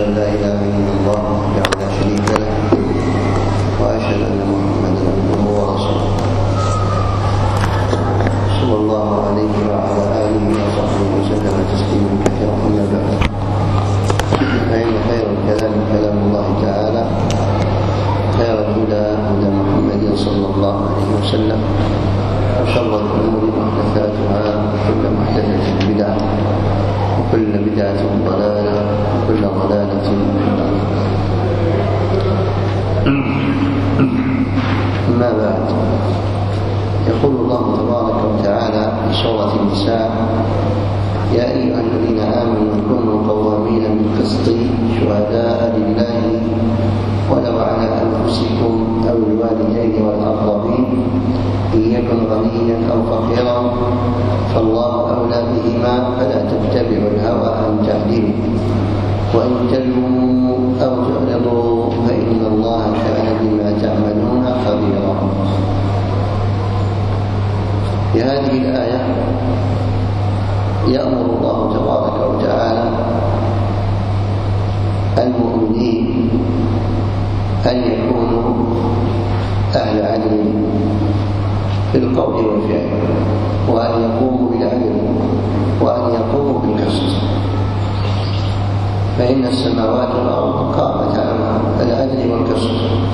أن لا إله إلا الله وحده لا شريك له وأشهد أن محمدا عبده ورسوله صلى الله عليه وعلى آله وصحبه وسلم تسليما كثيرا. أما بعد، فإن خير الكلام كلام الله تعالى، خير الهدى هدى محمد صلى الله عليه وسلم، وشر الأمور محدثاتها، وكل محدثة بدعة، وكل بدعة ضلالة، وكل ضلالة في النار. أما بعد، يقول الله تبارك وتعالى في سورة النساء: يا أيها الذين آمنوا كونوا قوامين بالقسط شهداء لله ولو على أنفسكم أو الوالدين والأقربين إن يكن غنيا أو فقيرا فالله أولى بهما فلا تتبعوا الهوى أن تعدلوا وإن تلووا أو تعرضوا فإن الله كان بما تعملون خبيرا. في هذه الآية يأمر الله تبارك وتعالى المؤمنين أن يكونوا أهل عدل في القول والفعل، وأن يقوموا بالعدل، وأن يقوموا بالقسط، فإن السماوات والأرض قامت على العدل والقسط،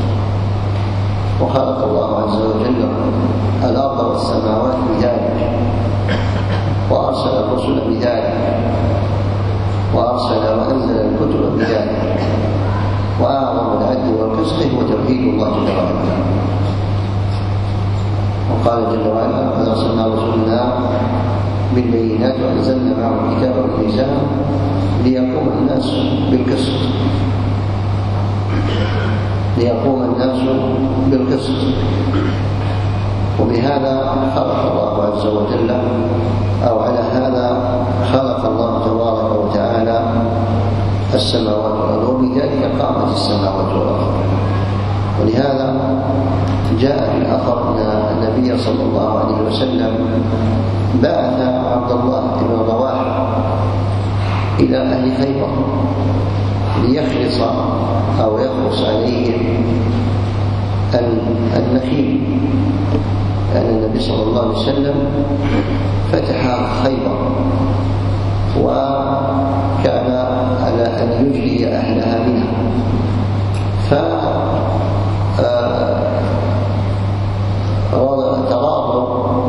وخلق الله عز وجل الأرض والسماوات بذلك، وأرسل الرسل بذلك، وأرسل وأنزل الكتب بذلك. وأعظم العدل والقسط هو توحيد الله جل وعلا. وقال جل وعلا: قد أرسلنا رسلنا بالبينات وأنزلنا معه الكتاب والميزان ليقوم الناس بالقسط، ليقوم الناس بالقسط. وبهذا خلق الله عز وجل، أو على هذا خلق الله تبارك وتعالى السماوات والأرض، وبذلك قامت السماوات والأرض. ولهذا جاء في الأثر أن النبي صلى الله عليه وسلم بعث عبد الله بن رواحة إلى أهل خيبر ليخلص أو يخلص عليهم النخيل، لأن النبي صلى الله عليه وسلم فتح خيبر وكان على أن يجري أهلها منها، فتراضوا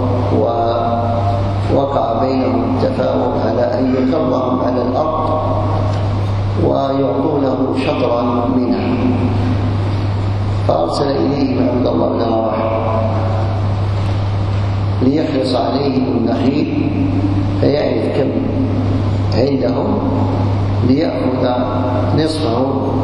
ووقع بينهم التفاهم على أن يقرهم على الأرض ويعطونه شطرا منها. فأرسل إليهم عبد الله بن رواحة ليخلص عليهم النخيل فيعرف كم عندهم ليأخذ نصفه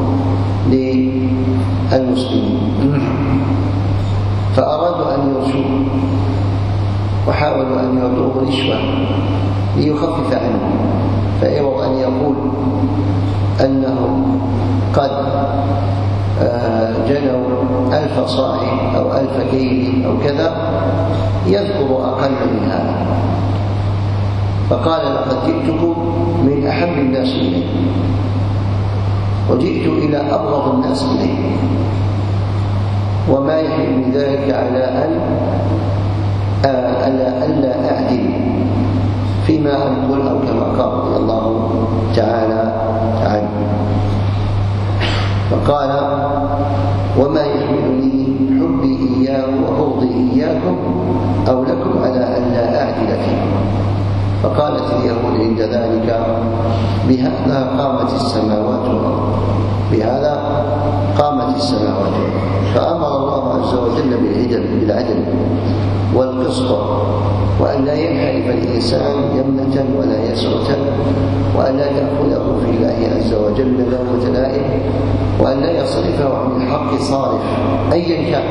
للمسلمين. فأرادوا أن يرشوه وحاولوا أن يعطوه رشوة ليخفف عنه، فإعوض أن يقول أنهم قد جنوا 1000 صاع أو 1000 كيل أو كذا، يذكر أقل من هذا. فقال: لقد جئتكم من أحب الناس إلي، وجئت إلى أبغض الناس إلي، وما يحمل ذلك على ألا أعدل فيما أقول، أو كما قال رضي الله تعالى عنه. فقال: وما يحملني حبي إياه وبغضي إياكم أو لكم على أن لا أعدل فيكم. فقالت اليهود عند ذلك: بهذا قامت السماوات والأرض، بهذا قامت السماوات والأرض. فأمر الله عز وجل بالعدل والقسط، وأن لا ينحرف الإنسان يمنة ولا يسرة، وأن لا تأخذه في الله عز وجل لومة لائم، وأن لا يصرفه عن الحق صارف أيا كان،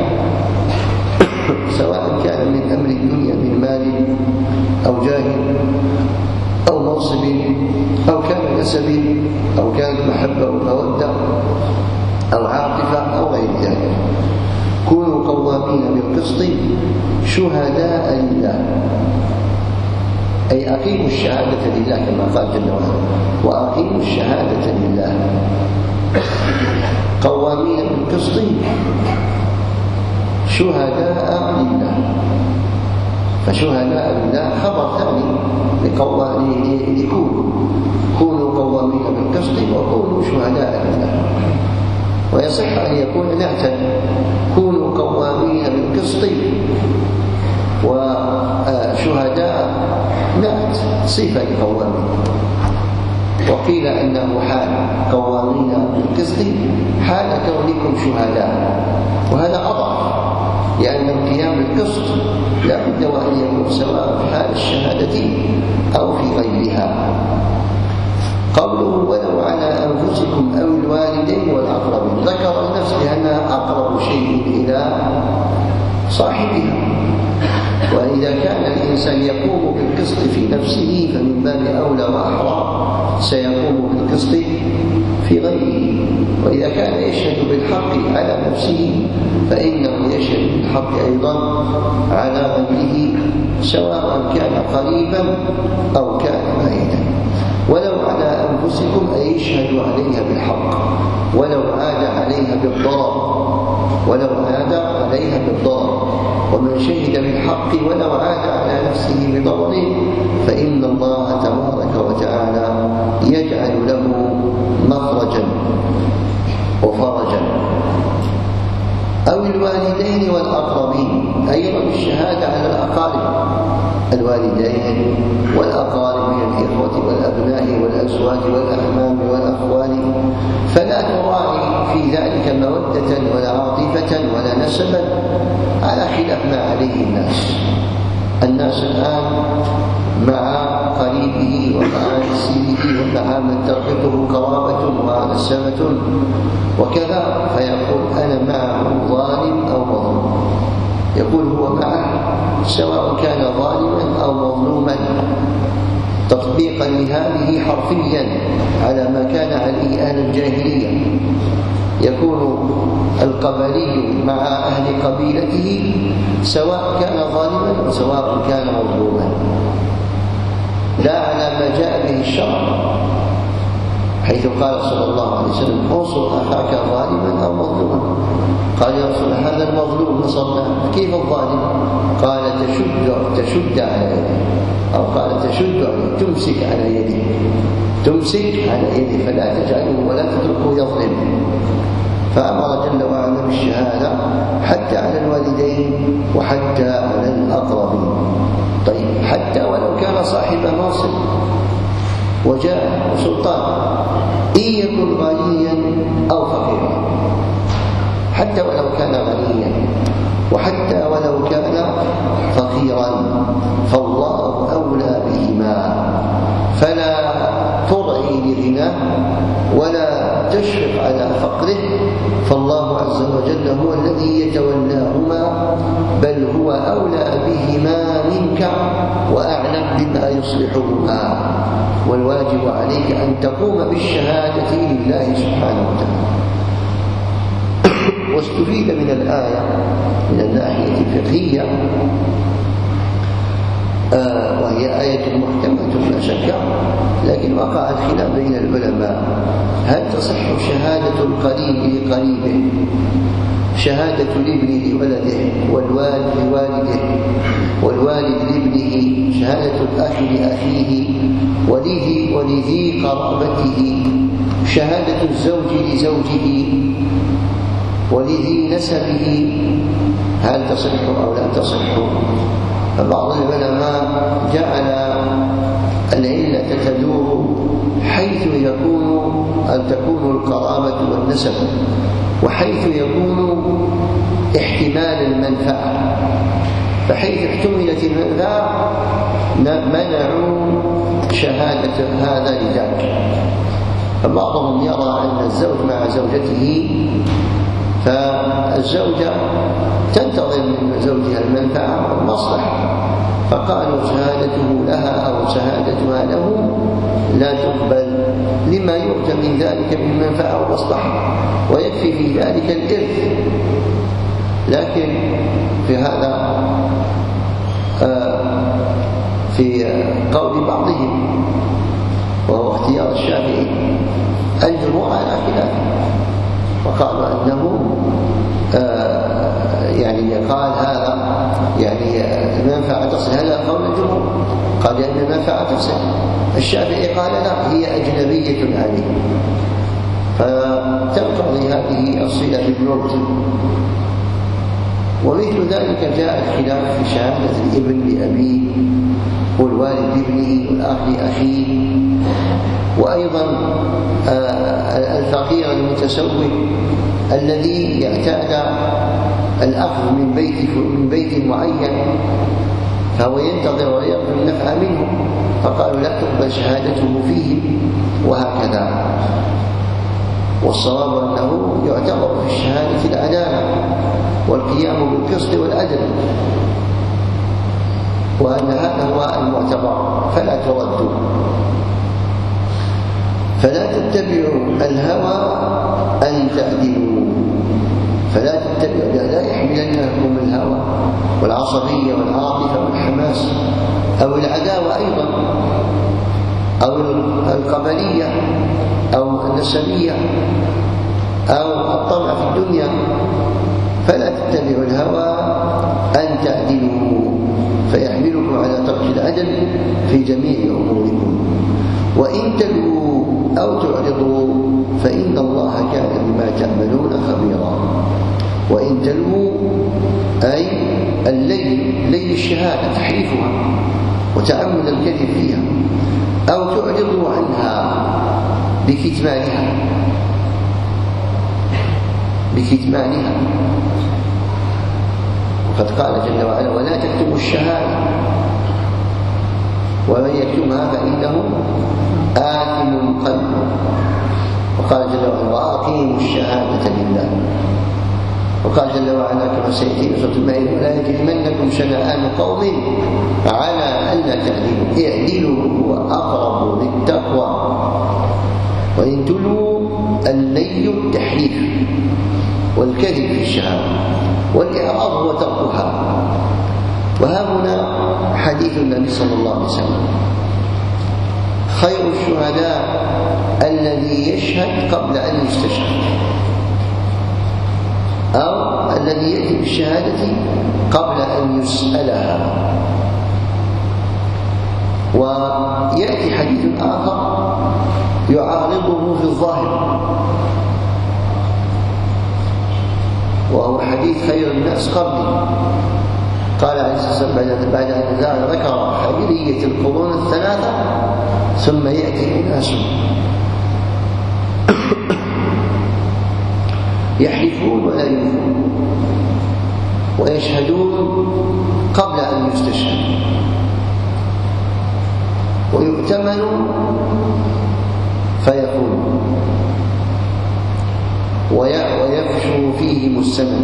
سواء كان من أمر الدنيا من مال أو جاه أو منصب أو كان نسب أو كانت محبة أو مودة أو عاطفة أو غير ذلك. كونوا قوامين بالقسط شهداء لله، أي أقيموا الشهادة لله كما قال جل وعلا، وأقيموا الشهادة لله قوامين بالقسط شهداء لله. فشهداء لله خبر ثاني كونوا قوامين بالقسط وكونوا شهداء لله. ويصح أن يكون نعتا، كونوا قوامين بالقسط وشهداء نعت صفة لقوامين. وقيل أنه حال قوامين بالقسط حال كونكم شهداء، وهذا أضعف، لأن القيام بالقسط لا بد وأن يكون سواء في حال الشهادة أو في غيرها. قوله ولو على أنفسكم أو الوالدين والأقربين، ذكر النفس لأنها أقرب شيء إلى صاحبها، وإذا كان الإنسان يقوم بالقسط في نفسه فمن باب أولى وأحرى سيقوم بالقسط في غيره. وإذا كان يشهد بالحق على نفسه فإنه يشهد بالحق أيضا على غيره، سواء كان قريبا أو كان بعيدا. ولو على أنفسكم أي يشهدوا عليها بالحق، ولو عاد عليها بالضرر، ومن شهد بالحق ولو عاد على نفسه بضرر فإن الله تبارك وتعالى يجعل له مخرجا وفرجا. أو الوالدين والأقربين، أيضا الشهادة على الأقارب، الوالدين والأقارب من الإخوة والأبناء والأزواج والأحمام والأخوال، فلا تراعي في ذلك مودة ولا عاطفة ولا نسبا، على خلاف ما عليه الناس الآن مع قريبه ومع نسيبه ومع من تربطه قرابة ونسبة وكذا، فيقول أنا معه ظالم أو مظلوم، يقول هو معه سواء كان ظالما أو مظلوما، تطبيقا لهذه حرفيا على ما كان عليه أهل الجاهلية. يكون القبلي مع أهل قبيلته سواء كان ظالما وسواء كان مظلوما، لا على ما جاء به الشرع، حيث قال صلى الله عليه وسلم انصر أخاك ظالما أو مظلوما. قال يا رسول الله هذا المظلوم نصرناه، كيف الظالم؟ قال تشد على يده، أو قال تشد عليه، تمسك على يده فلا تجعله ولا تتركه يظلم. فأمر جل وعلا بالشهادة حتى على الوالدين وحتى على الأقربين. طيب حتى ولو كان صاحب منصب وجاه سلطان، إن يكن غنيا أو فقيرا، حتى ولو كان غنيا وحتى ولو كان فقيرا، فالله أولى بهما، فلا ترعي لغناه ولا تشفق على فقره، فالله عز وجل هو الذي يتولاهما، بل هو أولى بهما منك وأعلم بما يصلحهما. والواجب عليك أن تقوم بالشهادة لله سبحانه وتعالى. واستفيد من الآية من الناحية الفقهية، وهي آية محكمة لا شك، لكن وقع الخلاف بين العلماء هل تصح شهادة القريب لقريبه، شهادة الابن لولده، والوالد لوالده، والوالد لابنه، شهادة الأخ لأخيه ولذي قرابته، شهادة الزوج لزوجه ولذي نسبه، هل تصح أو لا تصح؟ فبعض العلماء جعل العلة تدور حيث تكون القرابة والنسب، وحيث يكون احتمال المنفعة، فحيث احتملت المنفعة منعوا شهادة هذا لذاك. فبعضهم يرى أن الزوج مع زوجته، فالزوجة تنتظر من زوجها المنفعة والمصلحة، فقالوا شهادته لها أو شهادتها له لا تقبل لما يؤتى من ذلك من منفعة والمصلحة، ويكفي في ذلك الإرث. لكن في هذا في قول بعضهم وهو اختيار الشافعي. الجمهور على خلافه، وقالوا أنه يعني قال هذا يعني المنفعة تصل، هذا قول الجمهور، قال لأن المنفعة تصل. الشافعي قال لا، هي أجنبية عليه، فتنقضي هذه الصلة بالموت. ومثل ذلك جاء الخلاف في شهادة الابن لأبيه والوالد لابنه والأخ لأخيه، وأيضا الفقير المتسول الذي يعتاد الأخذ من بيت معين فهو ينتظر ويرجو النفع منه، فقالوا لا تقبل شهادته فيه، وهكذا. والصواب أنه يعتبر في الشهادة العدالة والقيام بالقسط والعدل، وأن هذا هو المعتبر، فلا تردوا. فلا تتبعوا الهوى أن تعدلوا، فلا تتبعوا، لا يحملنكم الهوى والعصبية والعاطفة والحماس أو العداوة أيضا أو القبلية أو النسبية أو الطمع في الدنيا. فلا تتبعوا الهوى أن تعدلوا فيحملكم على ترك العدل في جميع أموركم. وإن تلووا أو تعرضوا فإن الله كان بما تعملون خبيرا. وإن تلووا أي الليل الشهادة تحريفها وتعمد الكذب فيها، أو تعرضوا عنها بكتمانها. وقد قال جل وعلا ولا تكتموا الشهادة ومن يكتمها فإنه آثم قلبه. وقال جل وعلا وأقيموا الشهادة لله. وقال جل وعلا كما سيأتي في سورة المائدة ولا يجرمنكم شنآن قوم على ألا تعدلوا اعدلوا هو أقرب للتقوى. وإن تلوا اللي التحريف والكذب في الشهادة، والإعراض هو تركها. وها هنا حديث النبي صلى الله عليه وسلم خير الشهداء الذي يشهد قبل أن يستشهد، أو الذي يأتي بالشهادة قبل أن يسألها. ويأتي حديث آخر يعارضه في الظاهر، وهو حديث خير الناس قبلي. قال عليه الصلاة والسلام بعد أن ذكر خيرية القرون الثلاثة ثم يأتي أناس يحلفون ولا يوفون ويشهدون قبل أن يستشهد، ويؤتمن فيخون، ويفشو فيهم السمن.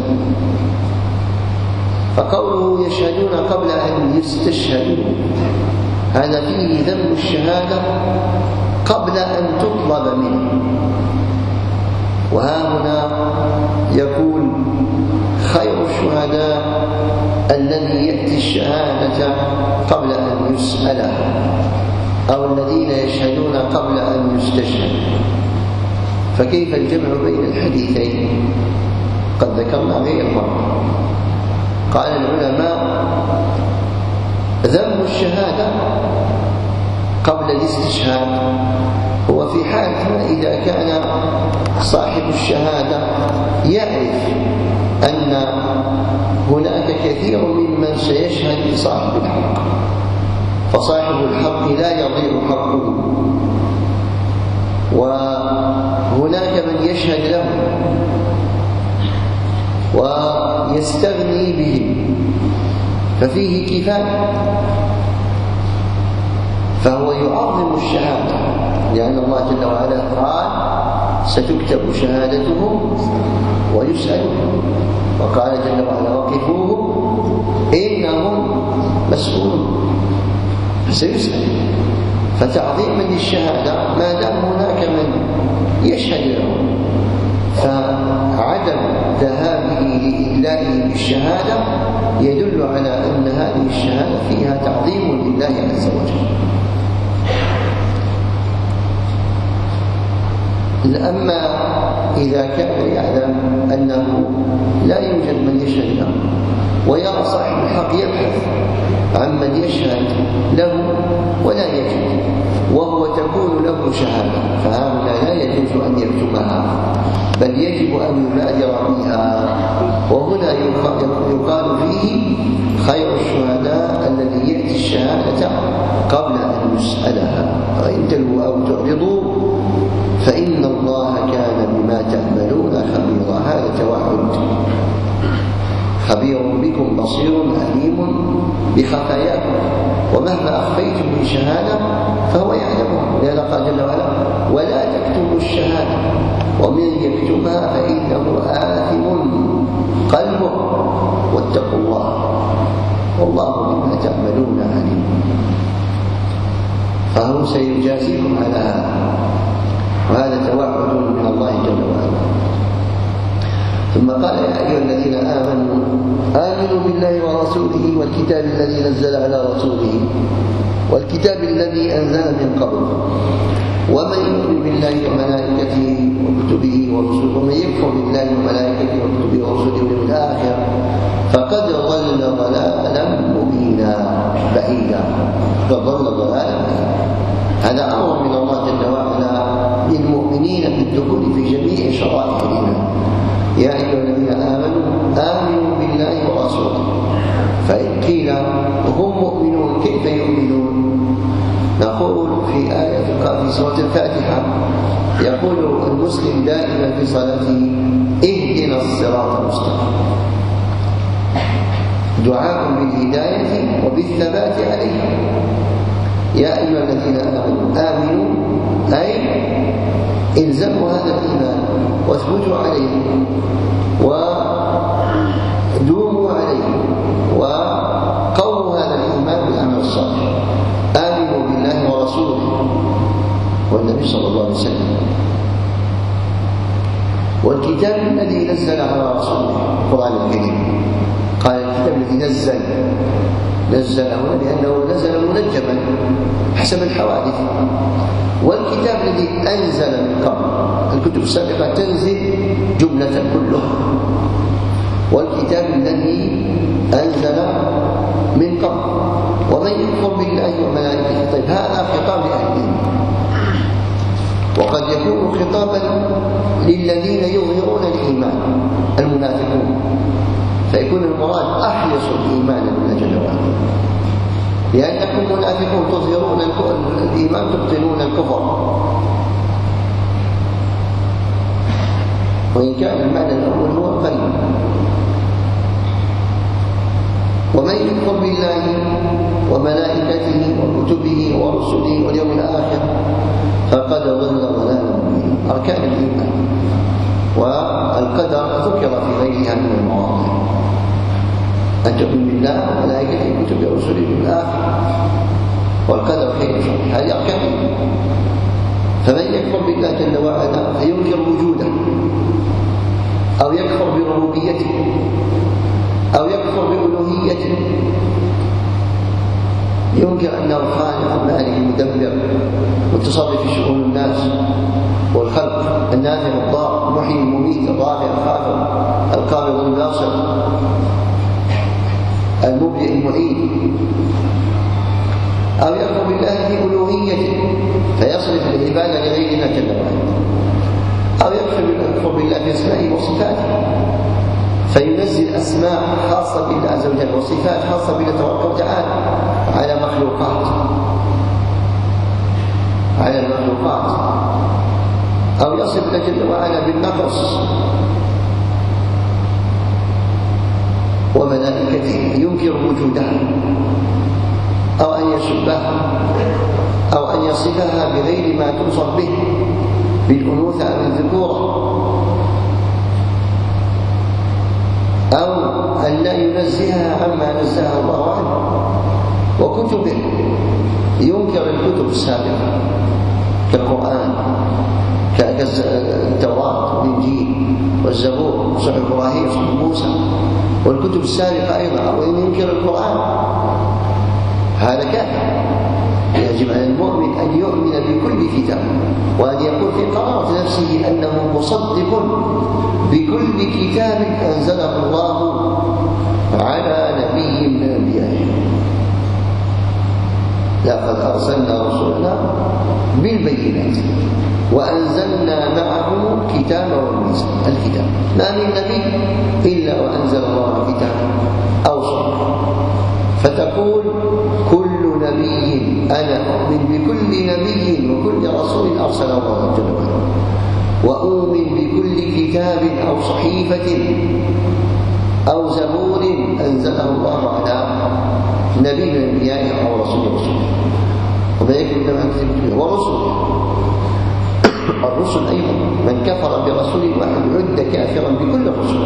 فقوله يشهدون قبل أن يستشهدوا هذا فيه ذم الشهادة قبل أن تطلب منه. وها هنا يقول خير الشهداء الذي يأتي الشهادة قبل أن يسألها، أو الذين يشهدون قبل أن يستشهدوا. فكيف الجمع بين الحديثين؟ قد ذكرنا غير مرة. قال العلماء ذم الشهادة قبل الاستشهاد هو في حال إذا كان صاحب الشهادة يعرف أن هناك كثير ممن سيشهد لصاحب الحق، فصاحب الحق لا يضيع حقه، وهناك من يشهد له ويستغني بهم، ففيه كفاية، فهو يعظم الشهادة، لأن الله جل وعلا قال ستكتب شهادتهم ويسألون. وقال جل وعلا وقفوهم إنهم مسؤولون، فسيسأل. فتعظيما للشهادة ما دام هناك من يشهد له، فعدم ذهابه لإدلائه بالشهادة يدل على أن هذه الشهادة فيها تعظيم لله عز وجل. أما إذا كان يعلم أنه لا يوجد من يشهد له ويرى صاحب الحق يبحث عن من يشهد له ولا يجد وهو تكون له شهادة، فهذا لا يجوز أن يكتمها بل يجب أن يبادر بها. وهنا يقال فيه خير الشهداء الذي يأتي الشهادة قبل أن يسألها، وإن تلووا أو تعرضوا فإن الله كان بما تعملون خبيرا. هذا توعد، خبير بكم بصير عليم بخفاياكم، ومهما أخفيتم من شهادة فهو يعلمها. لهذا قال جل وعلا: ولا تكتموا الشهادة ومن يكتمها فإنه آثم قلبه واتقوا الله والله بما تعملون عليم. فهو سيجازيكم على هذا، وهذا توعد من الله جل وعلا. ثم قال: يا أيها الذين آمنوا بالله ورسوله والكتاب الذي نزل على رسوله والكتاب الذي أنزل من قبل ومن يؤمن بالله وملائكته وكتبه ورسله ومن يكفر بالله وملائكته وكتبه ورسله واليوم الآخر فقد ضل ضلالا مبينا بعيدا. قد ضل ضلالا بعيدا. هذا أمر من الله جل وعلا للمؤمنين بالدخول في جميع شرائع الإيمان. يا أيها الذين آمنوا بالله ورسوله. فإن قيل هم مؤمنون كيف يؤمنون؟ نقول في في سورة الفاتحة يقول المسلم دائما في صلاته: اهدنا الصراط المستقيم، دعاء بالهداية وبالثبات عليه. يا أيها الذين آمنوا أي الزموا هذا الإيمان واثبتوا عليه ودوموا عليه وقووا هذا الإيمان بالعمل الصالح. آمنوا بالله ورسوله والنبي صلى الله عليه وسلم والكتاب الذي نزل على رسوله القرآن الكريم. قال الكتاب الذي نزله لأنه نزل منجما حسب الحوادث، والكتاب الذي أنزل من قبل. الكتب السابقة تنزل جملة كلها، والكتاب الذي أنزل من قبل. ومن يكفر بالله وملائكته. طيب هذا خطاب لأهل، وقد يكون خطابا للذين يظهرون الإيمان المنافقون، فيكون المراد أحرص الإيمان بالله جل وعلا، لأنكم منافقون تظهرون الإيمان تبطلون الكفر. وإن كان المعنى الأول هو قريب. ومن يكفر بالله وملائكته وكتبه ورسله واليوم الآخر فقد ضل ضلالا مبينا. أركان الإيمان والقدر ذكر في غيرها من المواضع: أن تؤمن بالله وملائكته وكتبه ورسله واليوم الآخر والقدر خير وشر. هذه أركان الإيمان. فمن يكفر بالله جل وعلا فينكر وجوده أو يكفر بربوبيته أو يكفر بألوهيته، ينكر أنه الخالق المالك المدبر متصرف في شؤون الناس والخلق، النافع الضار المحيي المميت الرافع الخافض القابض الباسط المبدئ المعين. أو يكفر بالله في ألوهيته فيصرف العبادة لغير الله جل وعلا، أو يكفر بالله في أسمائه وصفاته فينزل أسماء خاصة بالله عز وجل وصفات خاصة بالله تبارك وتعالى على المخلوقات، أو يصف الله جل وعلا بالنقص. وملائكته ينكر وجودها أو أن يشبهها أو أن يصفها بغير ما توصف به بالأنوثة أو الذكورة، أو أن لا ينزهها عما نزهها الله عنه. وكتبه ينكر الكتب السابقة كالقرآن كالتوراة والإنجيل والزبور وصحف إبراهيم وصحف موسى والكتب السابقة أيضا. أو أن ينكر القرآن هذا كافر يجب على المؤمن أن يؤمن بكل كتاب، وأن يكون في قرارة نفسه أنه مصدق بكل كتاب أنزله الله على نبي من أنبيائه. لقد أرسلنا رسلنا بالبينات وأنزلنا معه كتابا والميزان. الكتاب، ما من نبي إلا وأنزل الله كتابا أو سنة. فتقول كل نبي، أنا أؤمن بكل نبي وكل رسول أرسله الله جل وعلا، وأؤمن بكل كتاب أو صحيفة أو زبور أنزله الله على نبي من أنبيائه أو رسول رسوله، وما يكون لما أكتب ورسله. الرسل أيضا، من كفر برسول واحد عد كافرا بكل الرسل.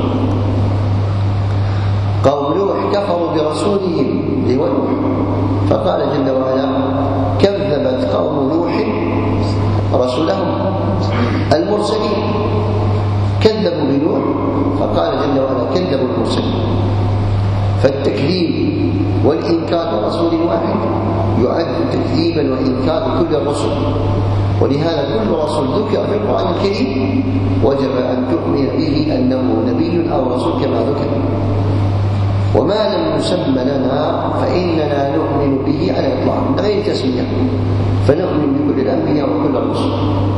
قوم نوح كفروا برسولهم اللي هو نوح، فقال جل وعلا كذبت قوم نوح رسلهم المرسلين. كذبوا بنوح فقال جل وعلا كذبوا المرسلين. فالتكذيب والإنكار برسول واحد يعد تكذيبا وإنكار كل الرسل، ولهذا كل رسول ذكر في القرآن الكريم وجب أن تؤمن به أنه نبي أو رسول كما ذكر. وما لم يسمى لنا فإننا نؤمن به على الإطلاق من غير تسمية، فنؤمن بكل الأنبياء وكل الرسل.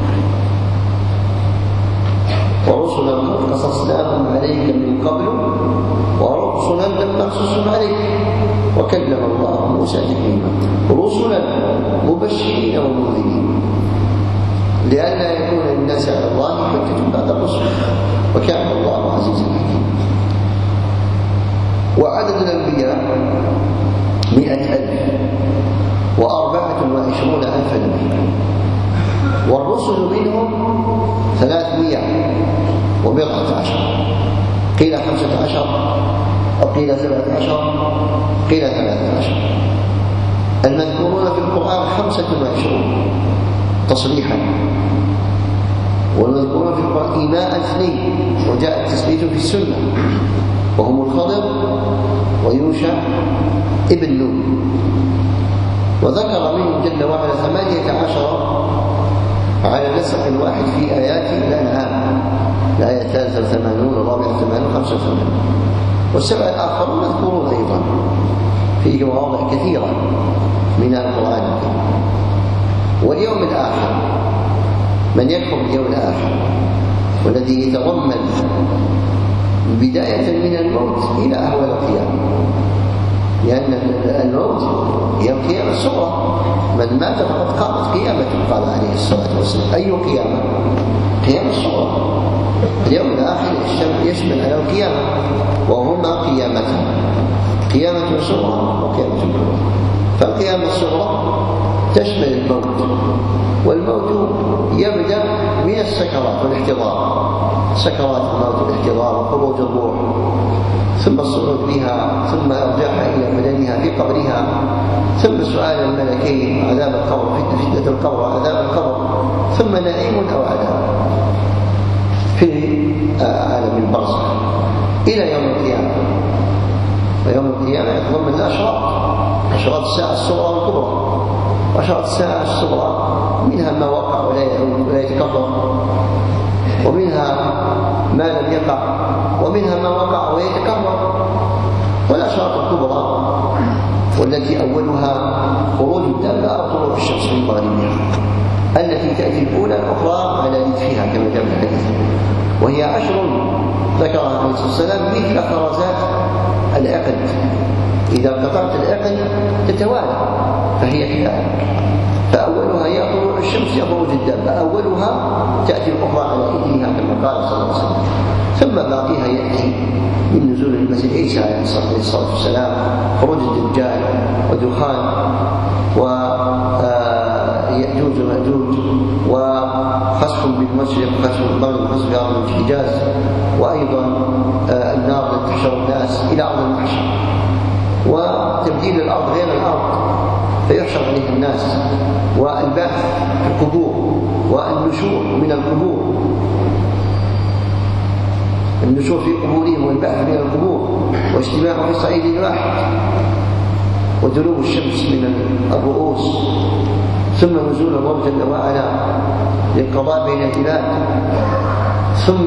ورسلا قد قصصناهم عليك من قبل ورسلا لم نقصصهم عليك وكلم الله موسى تكليما. رسلا مبشرين ومنذرين لئلا يكون للناس على الله حجة بعد الرسل، وكان الله عزيزا حكيما. وعدد الأنبياء 124,000 نبي، والرسل منهم 310 قيل 15 وقيل 17 قيل 13. المذكورون في القرآن 25 تصريحا، والمذكورون في القرآن إيماء 2، وجاء التثبيت في السنة، وهم الخضر ويوشع ابن نون. وذكر منهم جل وعلا 18 على نسق الواحد في آيات الأنعام، الآية 83 والرابعة 80 85. والسبع الآخرون مذكورون أيضا في مواضع كثيرة من القرآن الكريم. واليوم الآخر، من يكفر باليوم الآخر والذي يتضمن بداية من الموت إلى أهوال القيامة، لأن الموت هي القيامة الصغرى، من مات فقد قامت قيامته، قال عليه الصلاة والسلام. أي قيامة؟ قيامة الصغرى. اليوم الآخر يشمل على القيامة، وهما قيامتان، قيامة صغرى وقيامة كبرى. فالقيامة الصغرى تشمل الموت، والموت يبدأ من السكرات والاحتضار، سكرات الموت والاحتضار وخروج الروح، ثم الصعود بها، ثم ارجاعها الى بدنها في قبرها، ثم سؤال الملكين عذاب القبر، فتنة القبر وعذاب القبر، ثم نعيم او عذاب في عالم البرزخ الى يوم القيامه. ويوم القيامه يتضمن اشراط الساعه الصغرى والكبرى. واشراط الساعه الصغرى منها ما وقع ولا يتكرر، ومنها ما لم يقع، ومنها ما وقع ويتكرر. والأشراط الكبرى والتي أولها خروج الدابة أو طلوع الشمس من مغربها، التي تأتي الأولى الأخرى على نتفها كما جاء في الحديث، وهي 10 ذكرها عليه الصلاة والسلام مثل خرزات العقد. إذا قطعت العقد تتوالى فهي كذلك. فأولها هي طلوع الشمس يا خروج الدابة، أولها تأتي الأخرى على إثرها كما قال صلى الله عليه وسلم. ثم باقيها يأتي من نزول المسيح عيسى عليه الصلاة والسلام، خروج الدجال ودخان ويأجوج ومأجوج، وخسف بالمشرق وخسف بالمغرب وخسف بأرض الحجاز، وأيضا النار التي تحشر الناس إلى أرض المحشر، وتبديل الأرض غير الأرض فيحشر عليه الناس، والبعث في القبور، والنشور من القبور، النشور في قبورهم والبعث من القبور، واجتماع في صعيد واحد، ودنو الشمس من الرؤوس، ثم نزول الله جل وعلا للقضاء بين العباد، ثم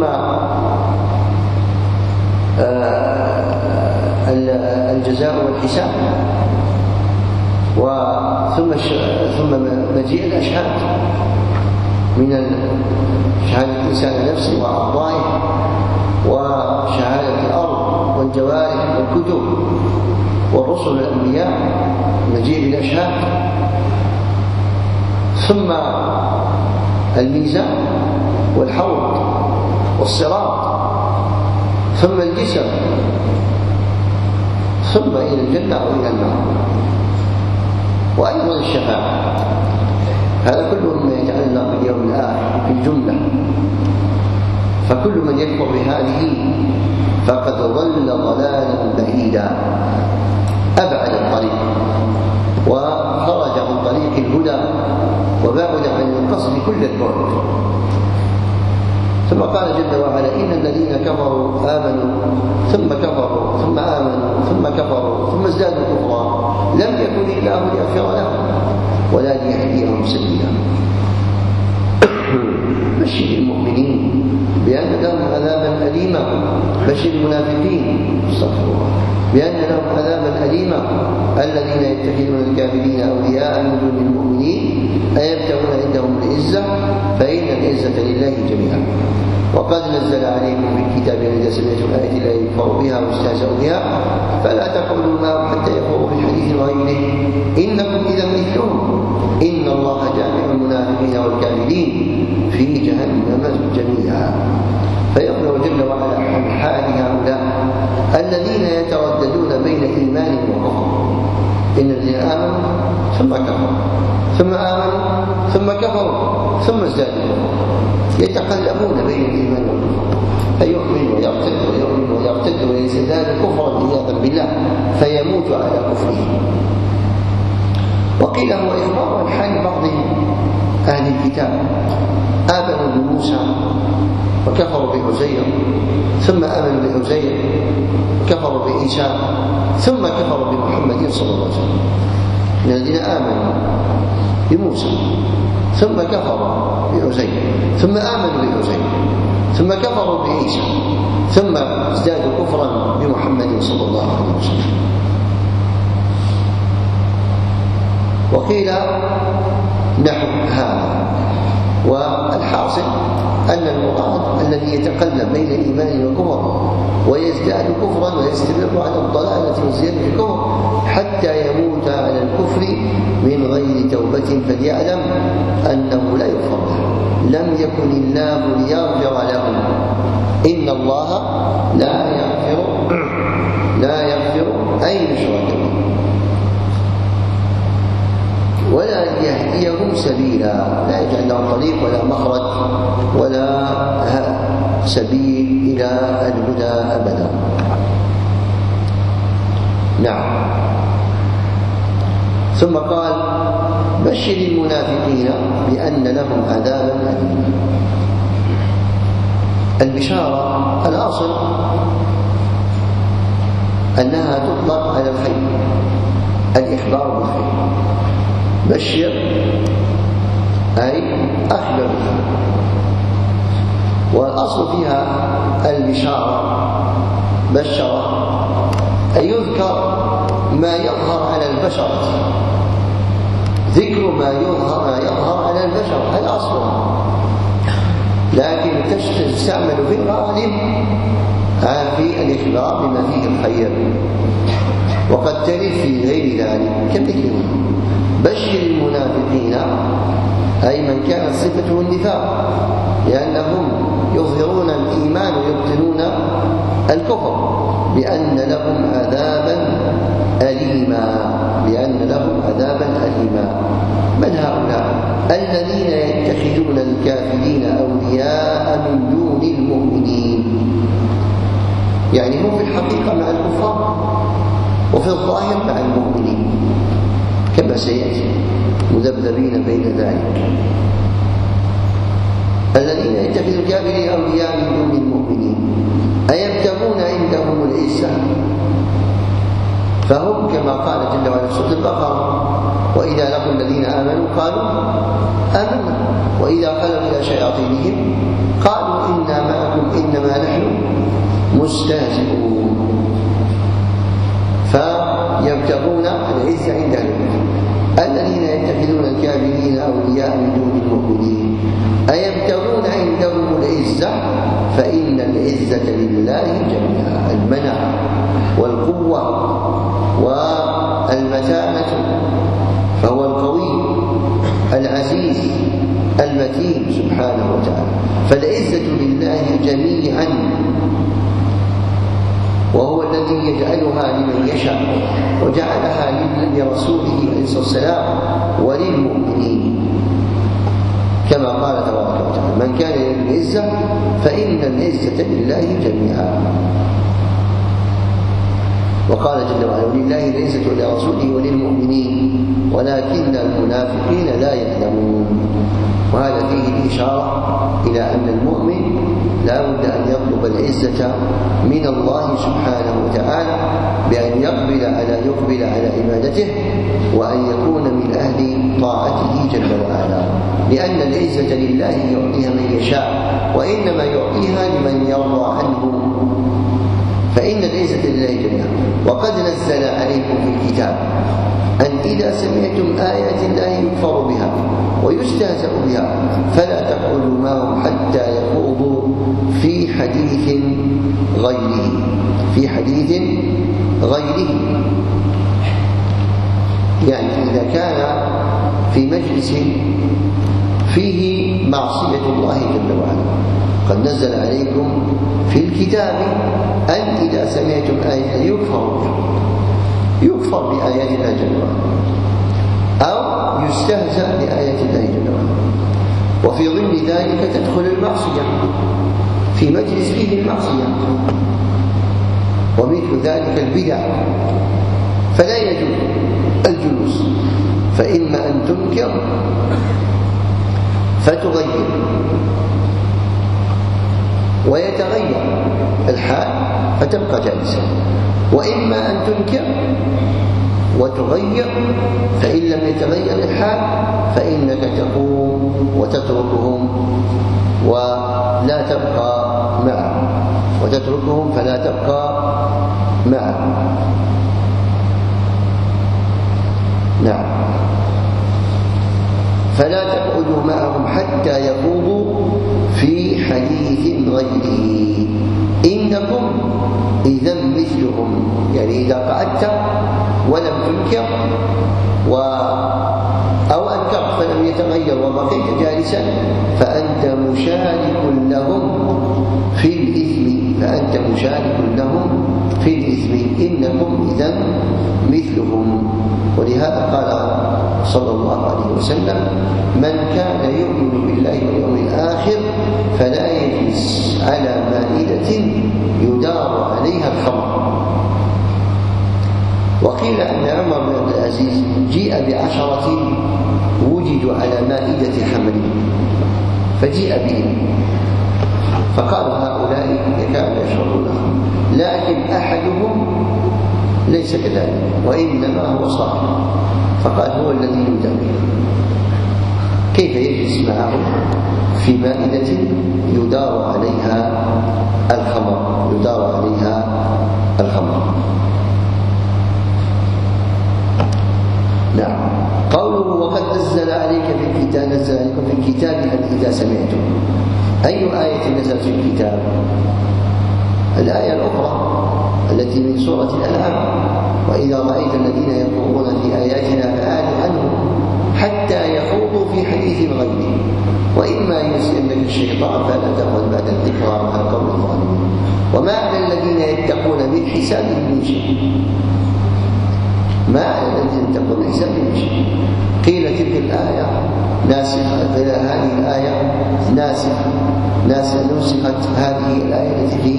الجزاء والحساب، ثم مجيء الأشهاد من شهادة الإنسان نفسه وأعضائه، وشهادة الأرض والجوارح والكتب والرسل والأنبياء، مجيء الأشهاد، ثم الميزان والحوض والصراط، ثم الجسر، ثم إلى الجنة أو إلى النار، وأيضا الشفاعة. هذا كله مما يتعلق باليوم الآخر في الجملة. فكل من يكفر بهذه فقد ضل ضلالا بعيدا، أبعد الطريق وخرج عن طريق الهدى وبعد عن القصد كل البعد. ثم قال جل وعلا: إن الذين كفروا آمنوا ثم كفروا ثم آمنوا ثم كفروا ثم ازدادوا كفرا لم يكن الله ليغفر لهم ولا ليهديهم سبيلا. بشر المؤمنين بأن لهم عذابا أليما، بشر المنافقين بأن لهم عذابا أليما الذين يتخذون الكافرين أولياء من دون المؤمنين أيبتغون عندهم العزة فإن العزة لله جميعا. وقد نزل عليكم في الكتاب أن إذا سمعتم آية لا يكفر بها واستهزأوا بها فلا تقولوا لهم حتى يكفروا في حديث غيره إنكم إذا مثلهم إن الله جامع المنافقين والكافرين في جهنم جميعا. فيخبر جل وعلا عن حال هؤلاء الذين يترددون بين إيمان وكفر. إن الذين آمنوا ثم كفروا ثم آمنوا ثم كفروا ثم ازدادوا، يتقلبون بين الإيمان والكفر، فيؤمن ويرتد ويؤمن ويرتد ويزداد كفرا عياذا بالله فيموت على كفره. وقيل هو إخبار عن حال بعض أهل الكتاب آمنوا بموسى وكفروا بعزير، ثم آمنوا بعزير وكفروا بعيسى، ثم كفروا بمحمد صلى الله عليه وسلم. من الذين آمنوا بموسى ثم كفروا بعزير ثم آمنوا بعزير ثم كفروا بعيسى ثم ازدادوا كفرا بمحمد صلى الله عليه وسلم. وقيل نحو هذا. والحاصل أن المراد الذي يتقلب بين الإيمان والكفر ويزداد كفرا ويستمر على الضلالة والزيادة في الكفر حتى يموت على الكفر من غير توبة فليعلم أنه لا يغفر له. لم يكن الله ليغفر لهم إن الله لا يغفر أن يشرك به ولا يهديهم سبيلا، لا يجعل لهم طريق ولا مخرج ولا سبيل إلى الهدى أبدا. نعم. ثم قال: بشر المنافقين بأن لهم عذابا أليما. البشارة الأصل أنها تطلق على الخير، الإخبار بالخير. بشر أي أخبر، والأصل فيها البشارة بشر أي يذكر ما يظهر على البشر، ذكر ما يظهر على البشر هذا أصلها، لكن تستعمل في الغالب في الإخبار بما فيه الخير، وقد ترد في غير ذلك كمثله بشر المنافقين أي من كانت صفته النفاق، لأنهم يظهرون الإيمان ويبطنون الكفر، بأن لهم عذابا أليما. من هؤلاء؟ الذين يتخذون الكافرين أولياء من دون المؤمنين، يعني هم في الحقيقة مع الكفار وفي الظاهر مع المؤمنين كما سيأتي، مذبذبين بين ذلك. الذين يتخذون الكافرين أولياء من دون المؤمنين أيبتغون عندهم العزة، فهم كما قال جل وعلا في سورة البقرة: وإذا لقوا الذين آمنوا قالوا آمنا وإذا خلوا إلى شياطينهم قالوا إنا معكم إنما نحن مستهزئون. فيبتغون العزة عند أهل الذين يتخذون الكافرين أولياء من دون المؤمنين أيبتغون عندهم العزة فإن العزة لله جميعا. المنع والقوة والمتانة، فهو القوي العزيز المتين سبحانه وتعالى، فالعزة لله جميعا، وهو الذي يجعلها لمن يشاء، وجعلها لرسوله عليه الصلاة والسلام وللمؤمنين، كما قال تبارك وتعالى: من كان يريد العزة فإن العزة لله جميعا. وقال جل وعلا: ولله العزة ولرسوله وللمؤمنين ولكن المنافقين لا يعلمون. وهذا فيه الإشارة إلى أن المؤمن لا بد أن يطلب العزة من الله سبحانه وتعالى بأن يقبل على عبادته، وأن يكون من أهل طاعته جل وعلا، لأن العزة لله يعطيها من يشاء، وإنما يعطيها لمن يرضى عنه، فإن العزة لله جميعا. وقد نزل عليكم في الكتاب أن إذا سمعتم آيات الله يكفر بها ويستهزأ بها فلا تقعدوا معهم حتى يخوضوا في حديث غيره. يعني إذا كان في مجلس فيه معصية الله جل وعلا، قد نزل عليكم في الكتاب أن إذا سمعتم آية يكفر بآيات الله جل وعلا أو يستهزأ بآيات الله جل وعلا، وفي ضمن ذلك تدخل المعصية في مجلس فيه المعصية، ومثل ذلك البدع، فلا يجوز الجلوس، فإما أن تنكر فتغير ويتغير الحال فتبقى جالسا، وإما أن تنكر وتغير، فإن لم يتغير الحال فإنك تقوم وتتركهم ولا تبقى معه، وتتركهم فلا تبقى معه. نعم. فلا تقعدوا معهم حتى يخوضوا في حديث غيره إنكم إذا مثلهم. يعني إذا قعدت ولم تنكر أو أنكرت فلم يتغير وبقيت جالسا فأنت مشارك لهم في الإثم، إنكم إذا مثلهم. ولهذا قال صلى الله عليه وسلم: من كان يؤمن بالله واليوم الآخر فلا يجلس على مائدة يدار عليها الخمر. وقيل أن عمر بن عبد العزيز جيء ب10 وجدوا على مائدة حمل فجيء بهم، فقال: هؤلاء كانوا يشربونها، لكن أحدهم ليس كذلك وإنما هو صاحب، فقال: هو الذي يدعي. كيف يجلس معهم في مائدة يدار عليها الخمر؟ نعم. قوله: وقد نزل عليكم في الكتاب أن إذا سمعتم. أي آية نزلت في الكتاب؟ الآية الأخرى التي من سورة الأنعام: وإذا رأيت الذين يخوضون في آياتنا فأعرض عنهم حتى يخوضوا في حديث غيره وإما ينسينك الشيطان فلا تقعد بعد الذكرى مع القوم الظالمين وما على الذين يتقون من حسابهم من شيء. ما على الذين يتقون من حسابهم من شيء. قيل تلك الآية ناسخة، قيل هذه الآية نسخت هذه الآية التي في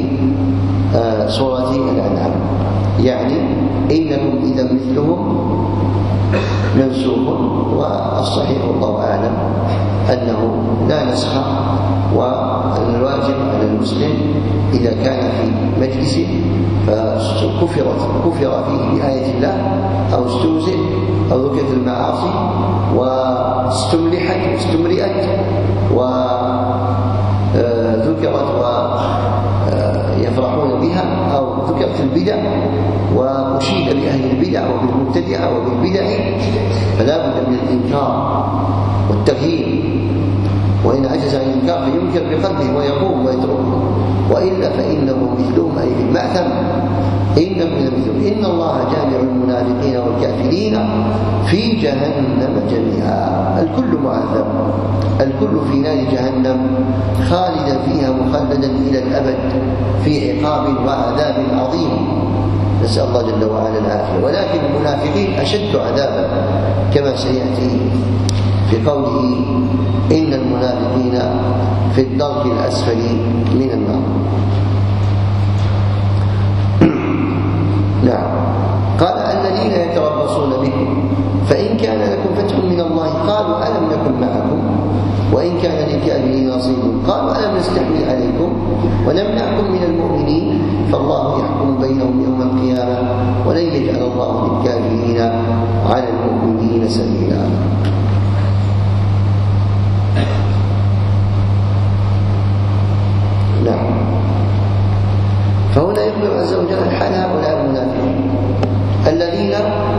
سورة الأنعام، يعني إنكم إذا مثلهم منسوخ، والصحيح والله أعلم أنه لا نسخ، والواجب على المسلم إذا كان في مجلس فكفر فيه بآية الله أو استهزئ أو ذكرت المعاصي واستملحت واستمرئت وذكرت ويفرحون بها، أو ذكرت البدع وأشيد بأهل البدع وبالمبتدعة وبالبدع، فلا بد من الإنكار والتغيير، وإن عجز عن الإنكار فينكر بقلبه ويقوم ويتركه، وإلا فإنه مثلهم أي في المأثم، إن الله جامع المنافقين والكافرين في جهنم جميعا. الكل معذب، الكل في نار جهنم خالدا فيها مخلدا إلى الأبد في عقاب وعذاب عظيم، نسأل الله جل وعلا العافية. ولكن المنافقين أشد عذابا كما سيأتي في قوله إن المنافقين في الدرك الأسفل من النار. نعم. قال الذين يتربصون بكم فإن كان لكم فتح من الله قالوا ألم نكن معكم وإن كان للكافرين نصيب قالوا ألم نستحوذ عليكم ونمنعكم من المؤمنين فالله يحكم بينهم يوم القيامة ولن يجعل الله للكافرين على المؤمنين سبيلا. نعم. فهنا يخبر عز وجل عن حال هؤلاء المنافقين الذين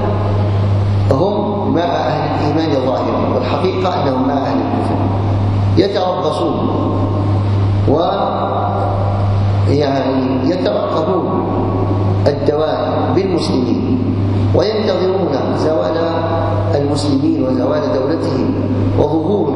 هم مع أهل الإيمان ظاهرا، والحقيقة أنهم مع أهل الكفر يتربصون ويعني يترقبون الدواء بالمسلمين وينتظرون زوال المسلمين وزوال دولتهم وظهور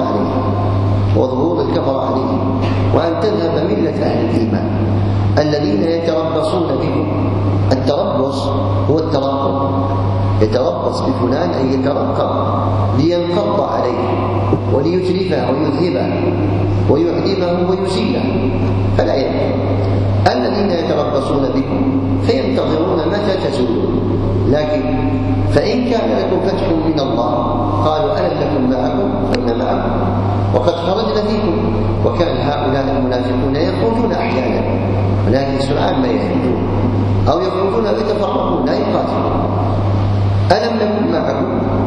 الكفر عليهم وأن تذهب ملة أهل الإيمان الذين يتربصون بهم. التربص هو الترقب، يتربص بفلان أن يترقب لينقض عليه وليتلفه ويذهبه ويعدمه ويزيله فلا ينفع. الذين يتربصون بكم فينتظرون متى تزولون، لكن فإن كان لكم فتح من الله قالوا ألم نكن معكم قلنا معكم وقد خرجنا فيكم. وكان هؤلاء المنافقون يخرجون أحيانا ولكن سرعان ما يخرجون أو يخرجون ويتفرقون لا يقاتلون. ألم نكن معكم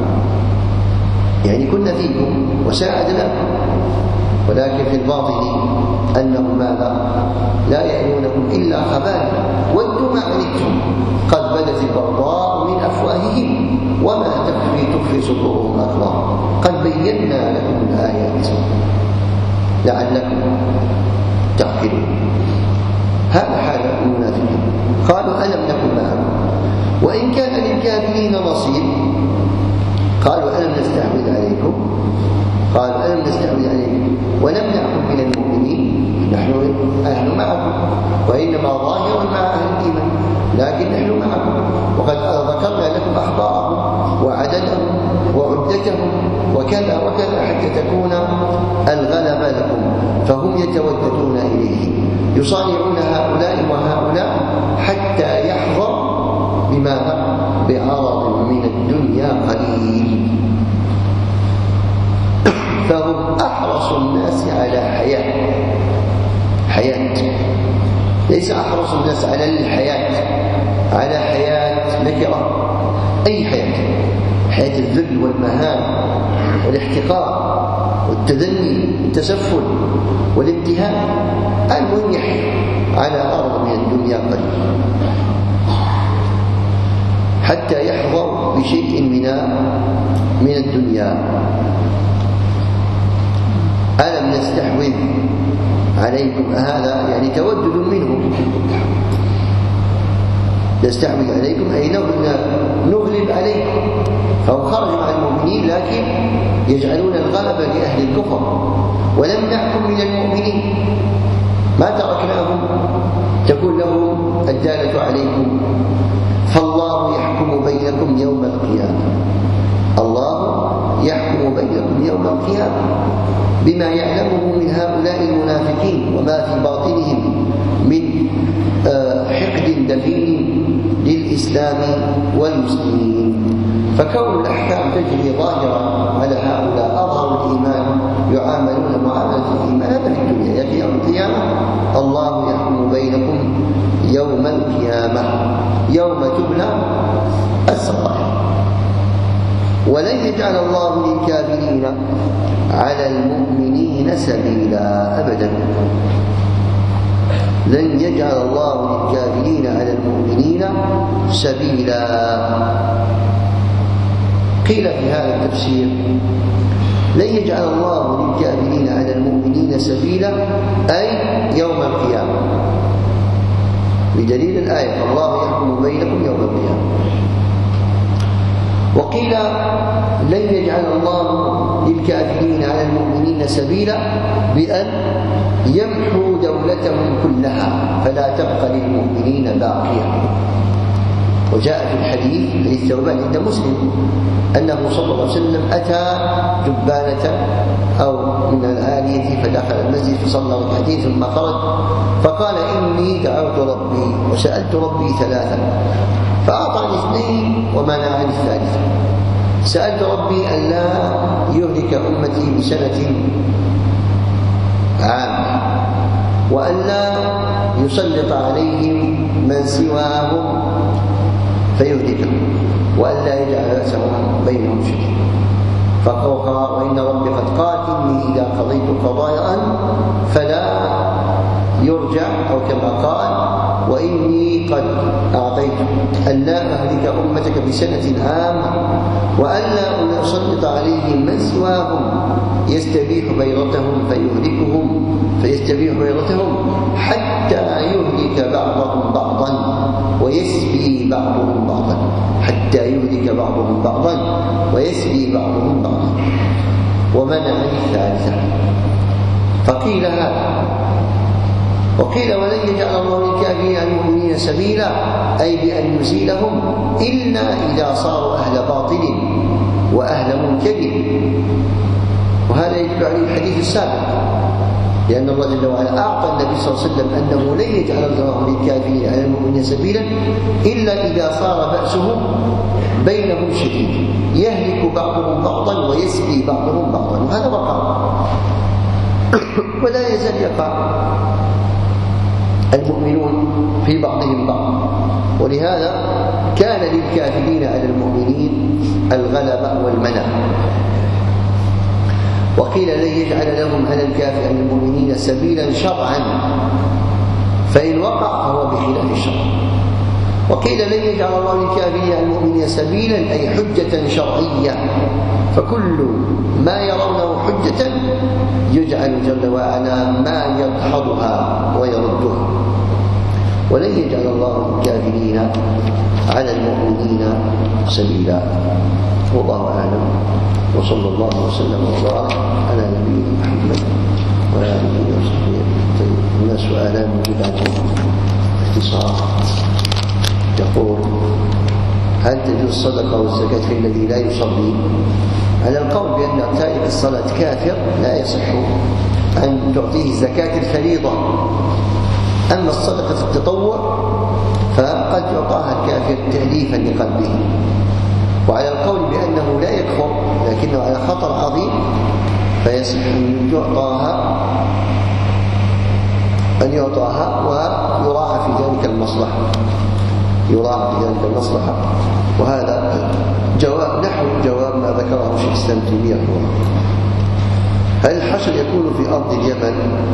يعني كنا فيكم وساعدناكم، ولكن في الباطن أنهم ماذا؟ لا يألونكم إلا خبالا ودوا ما عنتم قد بدت البغضاء من أفواههم وما تخفي صدورهم أكبر قد بينا لكم الآيات لعلكم تعقلون. هذا حال المنافقين. قالوا ألم نكن معكم وإن كان للكافرين نصيب قالوا ألم نستحوذ عليكم قالوا ألم نستحوذ عليكم ونمنعكم من المؤمنين نحن معكم وإنما ظاهرا مع أهل الإيمان لكن نحن معكم وقد ذكرنا لكم أخبارهم وعددهم وعدتهم وكذا وكذا حتى تكون الغلبة لكم. فهم يتوددون إليه يصانعون هؤلاء وهؤلاء حتى يحظى بماذا؟ بعرض من الدنيا قليل. فهم أحرص الناس على حياة ليس أحرص الناس على الحياة، على حياة نكرة، أي حياة الذل والمهان والاحتقار والتدني والتسفل والامتهان. المهم يحيى على أرض من الدنيا قليل حتى يحظوا بشيء من الدنيا. ألم نستحوذ عليكم هذا يعني تودد منهم، نستحوذ عليكم أي نغلب عليكم. فهم خرجوا مع المؤمنين لكن يجعلون الغلبة لأهل الكفر ونمنعكم من المؤمنين ما تركناهم تكون لهم الدالة عليكم. فالله يحكم بينكم يوم القيامة، الله يحكم بينكم يوم القيامة بما يعلمه من هؤلاء المنافقين وما في باطنهم من حقد دفين للإسلام والمسلمين. فكون الأحكام تجري ظاهرا على هؤلاء أظهر الإيمان يعاملون معاملة الإيمان هذا في الدنيا. يأتي يوم القيامة الله يحكم بينكم يوم القيامة يوم تبلى السرائر. ولن يجعل الله للكافرين على المؤمنين سبيلا أبدا. لن يجعل الله للكافرين على المؤمنين سبيلا. قيل في هذا التفسير لن يجعل الله للكافرين على المؤمنين سبيلا أي يوم القيامة، بدليل الآية الله يحكم بينكم يوم القيامة. وقيل لن يجعل الله للكافرين على المؤمنين سبيلا بأن يمحو دولتهم كلها فلا تبقى للمؤمنين باقية. وجاء في حديث ثوبان عند مسلم أنه صلى الله عليه وسلم أتى جبانة أو من العالية فدخل المسجد فصلى ركعتين ثم خرج فقال إني دعوت ربي وسألت ربي ثلاثا فأعطاني اثنين ومنعني الثالثة. سألت ربي ألا يهلك أمتي بسنة عامة وألا يسلط عليهم من سواهم فيهلكهم وألا يجعل رأسهم بينهم شديد. فقال وإن ربي قد قال إني إذا قضيت قضاء فلا يرجع أو كما قال وإني قد أعطيت ألا أهلك أمتك بسنة عامة وألا أسلط عليهم من سواهم يستبيح بيضتهم فيستبيح بيضتهم حتى يهلك بعضهم بعضا ويسبي بعضهم بعضا حتى يهلك بعضهم بعضا ويسبي بعضهم بعضا ومنع الثالثة. فقيل هذا. وقيل ولن يجعل الله للكافرين على المؤمنين سبيلا أي بأن يزيلهم إلا إذا صاروا أهل باطل وأهل منكر. وهذا يدل عليه الحديث السابق لأن الله جل وعلا أعطى النبي صلى الله عليه وسلم أنه لن يجعل الله للكافرين على المؤمنين سبيلا إلا إذا صار بأسهم بينهم شديد يهلك بعضهم بعضا ويسبي بعضهم بعضا. وهذا وقع ولا يزال يقع المؤمنون في بعضهم بعض. ولهذا كان للكافرين على المؤمنين الغلبة والمنع. وقيل لن يجعل لهم على الكافر على المؤمنين سبيلا شرعا فإن وقع فهو بخلاف الشرع. وقيل لن يجعل الله للكافرين على المؤمنين سبيلا أي حجة شرعية فكل ما يرونه حجة يجعل جل وعلا ما يدحضها ويردها. ولن يجعل الله الكافرين على المؤمنين سبيلا. والله أعلم وصلى الله وسلم وبارك على نبينا محمد وعلى آله وصحبه. هنا سؤالان موجودان باختصار. يقول هل تجوز الصدقة والزكاة في الذي لا يصلي؟ على القول بأن تارك الصلاة كافر لا يصح أن تعطيه زكاة الفريضة. أما الصدقة في التطوع فقد يعطاها الكافر تأليفا لقلبه. وعلى القول بأنه لا يكفر لكنه على خطر عظيم فيصح أن يعطاها ويراعى في ذلك المصلحة. وهذا جواب نحو جواب ما ذكره شيخ الإسلام ابن تيمية. هل الحشر يكون في أرض اليمن؟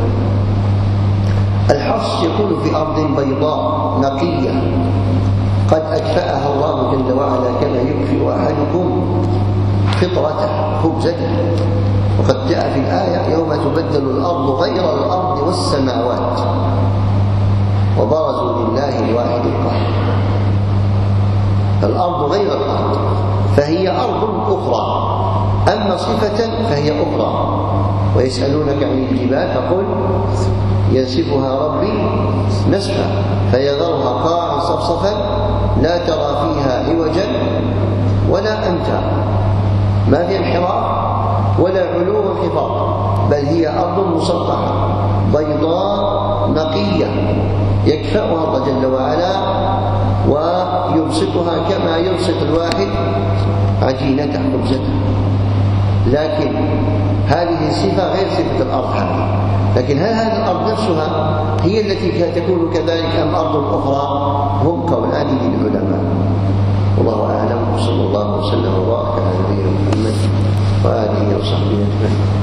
الحشر يكون في أرض بيضاء نقية قد أكفأها الله جل وعلا كما يكفئ أحدكم فطرته خبزته. وقد جاء في الآية يوم تبدل الأرض غير الأرض والسماوات وبرزوا لله الواحد القهار. الأرض غير الأرض فهي أرض أخرى أما صفة فهي أخرى. ويسألونك عن الجبال فقل ينسفها ربي نسفا فيذرها قاعا صفصفا لا ترى فيها عوجا ولا أمتا ما في انحراف ولا علو انخفاض بل هي أرض مسطحة بيضاء نقية يكفأها الله جل وعلا ويبسطها كما يبسط الواحد عجينته خبزته. لكن هذه الصفة غير صفة الأرض هذه. لكن هل هذه الأرض نفسها هي التي تكون كذلك أم أرض أخرى؟ هم قولان للعلماء، والله أعلم. وصلى الله وسلم وبارك على نبينا محمد وآله وصحبه أجمعين.